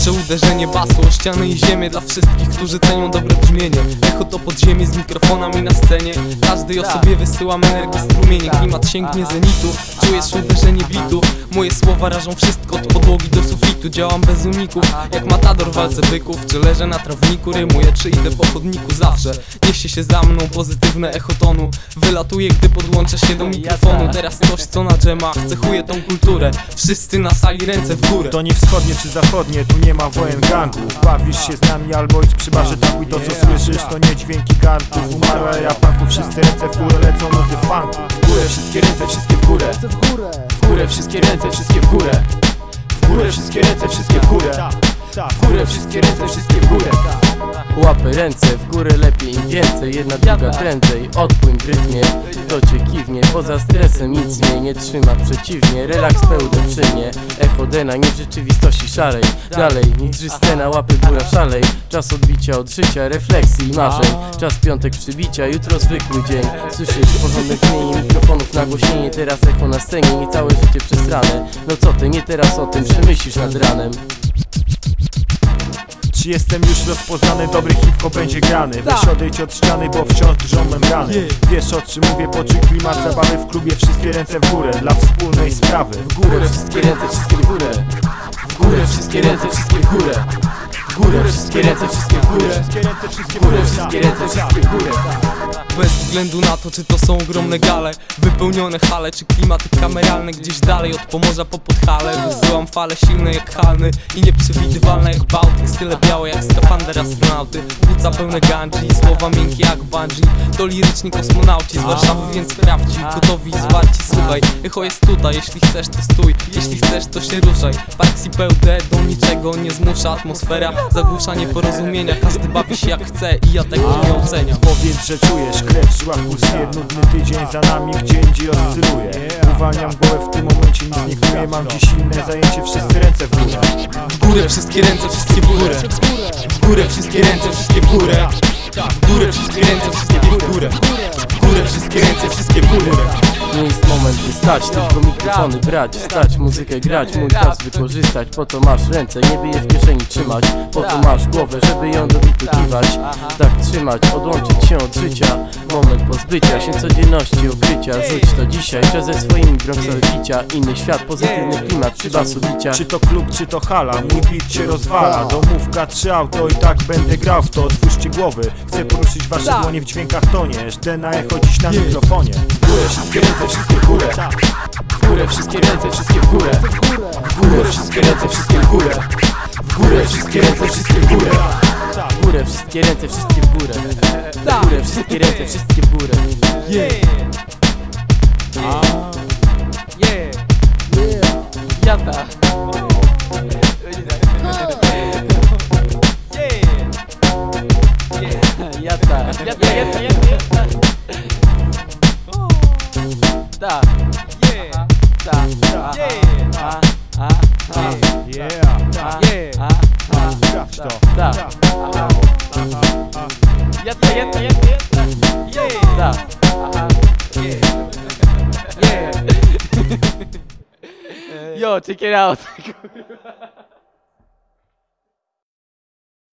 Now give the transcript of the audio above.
Jeszcze uderzenie basu o ściany i ziemię dla wszystkich, którzy cenią dobre brzmienie. Echo to podziemie z mikrofonami na scenie. Każdej osobie wysyłam energię strumienie. Klimat sięgnie zenitu, czujesz uderzenie bitu. Moje słowa rażą wszystko od podłogi do sufitu. Działam bez uników, jak matador w walce byków. Czy leżę na trawniku, rymuję, czy idę po chodniku. Zawsze niesie się za mną pozytywne echo tonu. Wylatuje, gdy podłączę się do mikrofonu. Teraz coś, co na dżemach cechuje tą kulturę. Wszyscy na sali, ręce w górę. To nie wschodnie czy zachodnie, tu nie ma wojen gangów. Bawisz się z nami albo idź przy barze takuj. To co słyszysz to nie dźwięki gardów. Umarła era punków, wszyscy ręce w górę, lecą nuty funku. W górę wszystkie ręce, wszystkie w górę. W górę wszystkie ręce, wszystkie w górę. W górę wszystkie ręce, wszystkie w górę. W górę wszystkie ręce, wszystkie w górę. Łapy ręce w górę, lepiej im więcej. Jedna, druga prędzej, odpłyń w rytmie. To cię kiwnie, poza stresem nic mnie nie trzyma. Przeciwnie, relaks pełny przy mnie. Echo Dena, nie w rzeczywistości szarej. Dalej, niczym scena, łapy góra szalej. Czas odbicia od życia, refleksji i marzeń. Czas piątek przybicia, jutro zwykły dzień. Słyszysz porządek zmieni mikrofonów, nagłośnienie. Teraz echo na scenie i całe życie przez ranę. No co ty, nie teraz o tym przemyślisz nad ranem. Czy jestem już rozpoznany, dobry hip-hop będzie grany. Weź odejdź od ściany, bo wciąż drżą membrany. Wiesz o czym mówię, poczuj klimat zabawy w klubie. Wszystkie ręce w górę, dla wspólnej sprawy. W górę wszystkie ręce, wszystkie w górę. W górę wszystkie ręce, wszystkie w górę. W górę wszystkie ręce, wszystkie w górę. W górę wszystkie ręce, wszystkie w górę. Bez względu na to, czy to są ogromne gale, wypełnione hale, czy klimaty kameralne gdzieś dalej od Pomorza po Podhale. Wysyłam fale silne jak halny i nieprzewidywalne jak Bałtyk. Style białe jak skafander astronauty, płuca pełne gandzi i słowa miękkie jak bungee. To liryczni kosmonauci z Warszawy, więc sprawdzi. Gotowi i zwarci, słuchaj, echo jest tutaj. Jeśli chcesz to stój, jeśli chcesz to się ruszaj. Parks i pełdę do niczego nie zmusza. Atmosfera zagłusza nieporozumienia. Każdy bawi się jak chce i ja tego nie oceniam. Powiedz, że czujesz krew w żyłach, pulsuje. Nudny tydzień za nami, gdzie indziej oscyluje. Uwalniam głowę w tym momencie, nic nie knuję. Mam dziś inne zajęcie, wszyscy ręce w górę. W górę wszystkie ręce, wszystkie w górę. W górę wszystkie ręce, wszystkie w górę. W górę wszystkie ręce, wszystkie w górę. W górę wszystkie ręce, wszystkie w górę. Nie jest moment by stać, tylko mikrofony brać. Wstać, muzykę grać, mój czas wykorzystać. Po co masz ręce, nie by je w kieszeni trzymać. Po co masz głowę, żeby ją do bitu kiwać. Tak trzymać, odłączyć się od życia. Moment pozbycia się codzienności, ukrycia. Rzuć to dzisiaj, czas ze swoimi broksal bicia. Inny świat, pozytywny klimat przy basu bicia. Czy to klub, czy to hala, mój beat się rozwala. Domówka czy auto i tak będę grał w to. Otwórzcie głowy, chcę poruszyć wasze dłonie w dźwiękach tonie. Dena echo dziś na mikrofonie. W górę wszystkie ręce, wszystkie w górę. W górę wszystkie ręce, wszystkie w górę. W górę wszystkie ręce, wszystkie w górę. W górę wszystkie ręce, wszystkie w górę. W górę wszystkie ręce, wszystkie w górę. W górę wszystkie ręce, wszystkie w górę. Jata. Jata. Tak. Sprawdź to. Yo, check it out.